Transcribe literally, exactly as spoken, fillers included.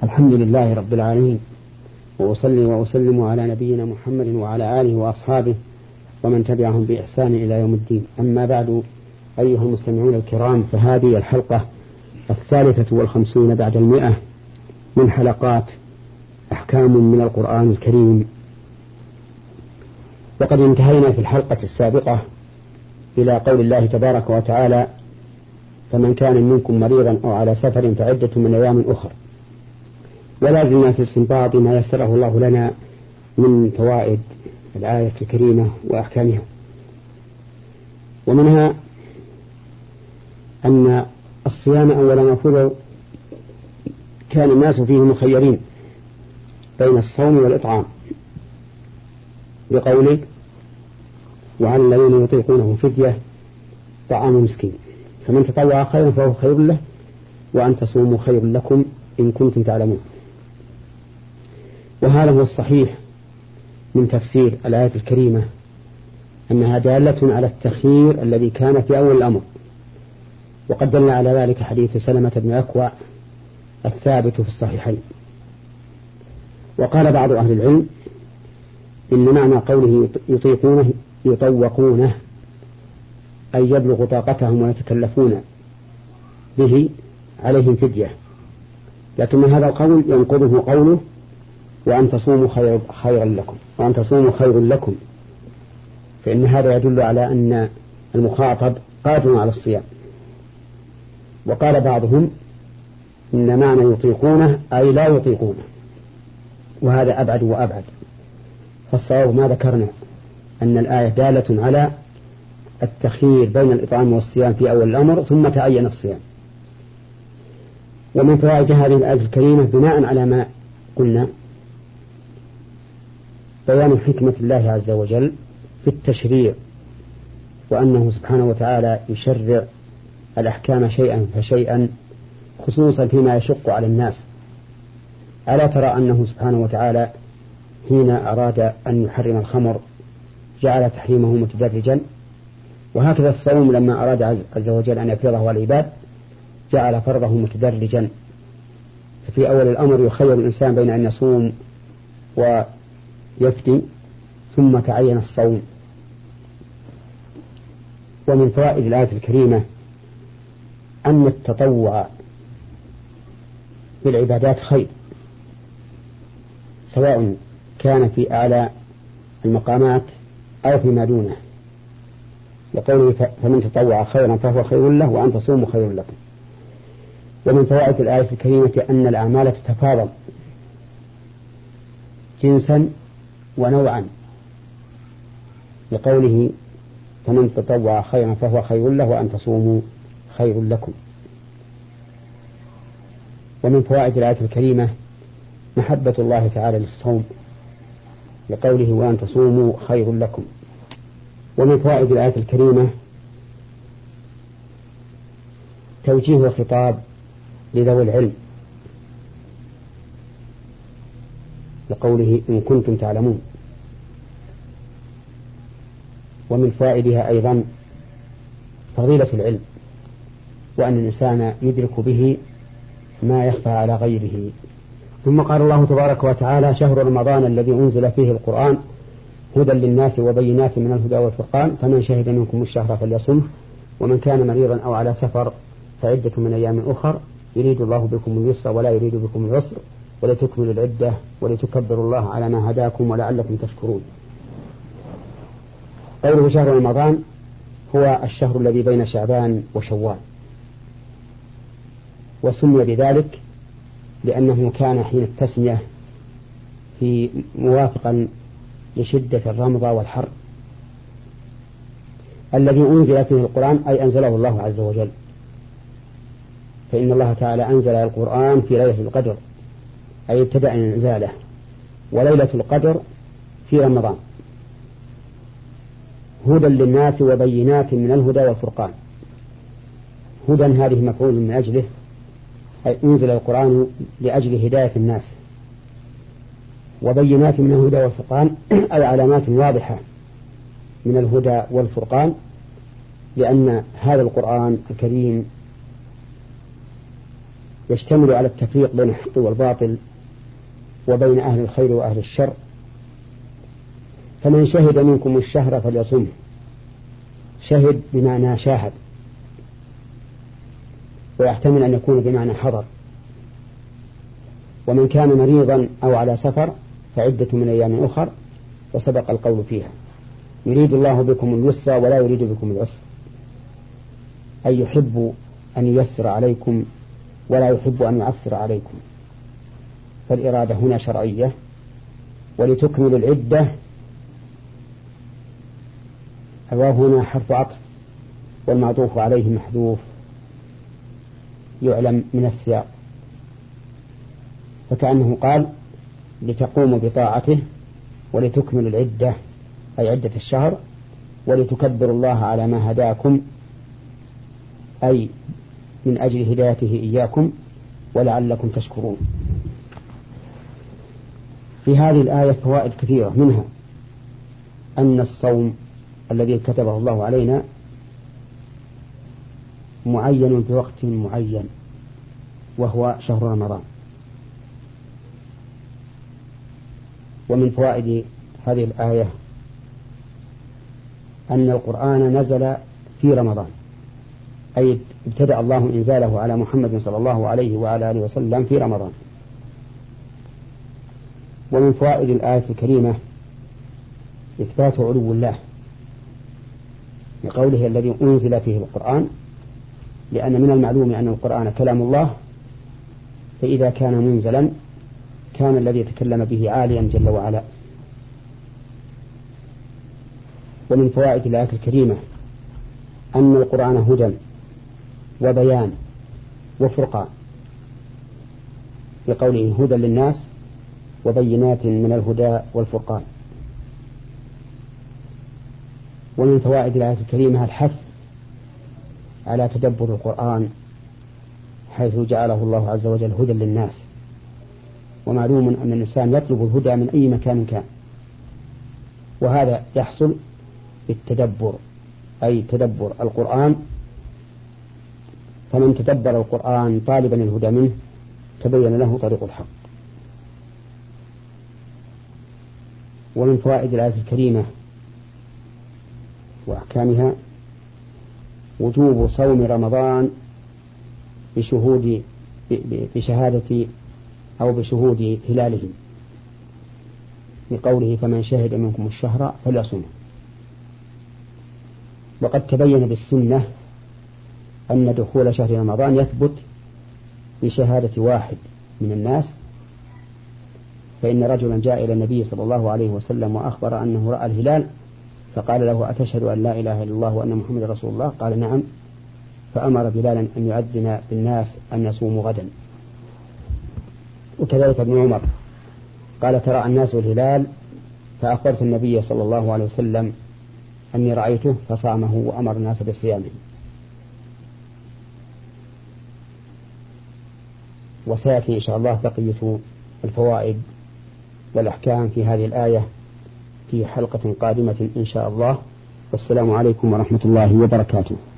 الحمد لله رب العالمين، وأصلي وأسلم على نبينا محمد وعلى آله وأصحابه ومن تبعهم بإحسان إلى يوم الدين. أما بعد، أيها المستمعون الكرام، فهذه الحلقة الثالثة والخمسون بعد المئة من حلقات أحكام من القرآن الكريم. وقد انتهينا في الحلقة السابقة إلى قول الله تبارك وتعالى: فمن كان منكم مريضا أو على سفر فعدة من أيام أخر. ولازلنا في استنباط ما يسره الله لنا من فوائد الآية الكريمة وأحكامها، ومنها أن الصيام أولا مفروض كان الناس فيه مخيرين بين الصوم والإطعام، بقوله: وعلى الذين يطيقونه فدية طعام مسكين، فمن تطوع خيرا فهو خير له، وأن تصوموا خير لكم إن كنتم تعلمون. وهذا هو الصحيح من تفسير الآية الكريمة، أنها دالة على التخيير الذي كان في أول الأمر، وقد دل على ذلك حديث سلمة بن أكوع الثابت في الصحيحين. وقال بعض أهل العلم إن معنى قوله يطيقونه يطوقونه أي يبلغ طاقتهم ويتكلفون به عليهم فدية، لكن هذا القول ينقضه قوله: وأن تصوموا خير خيرا لكم وأن تصوموا خير لكم، فإن هذا يدل على أن المخاطب قادر على الصيام. وقال بعضهم إن معنى يطيقونه أي لا يطيقونه، وهذا أبعد وأبعد. فالصواب ما ذكرنا، أن الآية دالة على التخيير بين الإطعام والصيام في أول الأمر، ثم تعين الصيام. ومن فوائد هذه الآية الكريمة بناء على ما قلنا بيان حكمة الله عز وجل في التشريع، وأنه سبحانه وتعالى يشرع الأحكام شيئا فشيئا، خصوصا فيما يشق على الناس. ألا ترى أنه سبحانه وتعالى حين أراد أن يحرم الخمر جعل تحريمه متدرجا، وهكذا الصوم لما أراد عز وجل أن يفرضه على العباد جعل فرضه متدرجا. ففي أول الأمر يخير الإنسان بين أن يصوم ويفدي، ثم تعين الصوم. ومن فوائد الآية الكريمة أن التطوع في العبادات خير، سواء كان في أعلى المقامات أو فيما دونه، لقوله: فمن تطوع خيرا فهو خير له وأن تصوموا خير لكم. ومن فوائد الآية الكريمة أن الأعمال تتفاضل جنسا ونوعا، لقوله: فمن تطوع خيرا فهو خير له وأن تصوموا خير لكم. ومن فوائد الآية الكريمة محبة الله تعالى للصوم، لقوله: وأن تصوموا خير لكم. ومن فوائد الآية الكريمة توجيه الخطاب لذوي العلم، لقوله: إن كنتم تعلمون. ومن فوائدها أيضا فضيلة العلم، وأن الإنسان يدرك به ما يخفى على غيره. ثم قال الله تبارك وتعالى: شهر رمضان الذي أنزل فيه القرآن هدى للناس وبينات من الهدى والفرقان، فمن شهد منكم الشهر فليصمه، ومن كان مريضا أو على سفر فعدة من أيام أخر، يريد الله بكم اليسر ولا يريد بكم العسر ولتكملوا العدة ولتكبروا الله على ما هداكم ولعلكم تشكرون. قوله شهر رمضان هو الشهر الذي بين شعبان وشوال، وسمي بذلك لأنه كان حين التسمية في موافقا لشدة الرمضة والحر الذي أنزل فيه القرآن، أي أنزله الله عز وجل. فإن الله تعالى أنزل القرآن في ليلة القدر، أي ابتدأ إنزاله، وليلة القدر في رمضان. هدى للناس وبينات من الهدى والفرقان. هدى هذه مفعول من أجله، أي أنزل القرآن لأجل هداية الناس، وبينات من الهدى والفرقان أي علامات واضحة من الهدى والفرقان، لأن هذا القرآن الكريم يشتمل على التفريق بين الحق والباطل وبين أهل الخير وأهل الشر. فمن شهد منكم الشهر فليصمه. شهد بمعنى شاهد، ويحتمل أن يكون بمعنى حضر. ومن كان مريضا أو على سفر فعدة من أيام أخر، وسبق القول فيها. يريد الله بكم اليسر ولا يريد بكم العسر، أي يحب أن ييسر عليكم ولا يحب أن يعسر عليكم. فالإرادة هنا شرعية. ولتكملوا العدة، الواو هنا حرف عطف والمعطوف عليه محذوف يعلم من السياق، فكأنه قال لتقوموا بطاعته ولتكملوا العدة أي عدة الشهر، ولتكبروا الله على ما هداكم أي من أجل هدايته إياكم ولعلكم تشكرون. في هذه الآية فوائد كثيرة، منها أن الصوم الذي كتبه الله علينا معين بوقت معين وهو شهر رمضان. ومن فوائد هذه الآية أن القرآن نزل في رمضان، أي ابتدأ الله إنزاله على محمد صلى الله عليه وعلى آله وسلم في رمضان. ومن فوائد الآية الكريمة إثبات علو الله لقوله الذي أنزل فيه القرآن، لأن من المعلوم أن القرآن كلام الله، فإذا كان منزلا كان الذي يتكلم به عاليا جل وعلا. ومن فوائد الآية الكريمة أن القرآن هدى وبيان وفرقان، لقوله هدى للناس وبينات من الهدى والفرقان. ومن فوائد الآية الكريمة الحث على تدبر القرآن، حيث جعله الله عز وجل هدى للناس. ومعلوم أن الإنسان يطلب الهدى من أي مكان كان، وهذا يحصل بالتدبر، أي تدبر القرآن. فمن تدبر القرآن طالبا الهدى منه تبين له طريق الحق. ومن فوائد الآية الكريمة وأحكامها وجوب صوم رمضان بشهود بشهادة أو بشهود هلاله، لقوله فمن شهد منكم الشهر فليصمه. وقد تبين بالسنة أن دخول شهر رمضان يثبت بشهادة واحد من الناس، فإن رجلا جاء إلى النبي صلى الله عليه وسلم وأخبر أنه رأى الهلال، فقال له أتشهد أن لا إله إلا الله وأن محمد رسول الله؟ قال نعم. فأمر بلالا أن يؤذن بالناس أن يصوموا غدا. وكذلك ابن عمر قال ترى الناس الهلال، فأخبرت النبي صلى الله عليه وسلم أني رأيته فصامه وأمر الناس بصيامه. وسيأتي إن شاء الله بقية الفوائد والأحكام في هذه الآية في حلقة قادمة إن شاء الله. والسلام عليكم ورحمة الله وبركاته.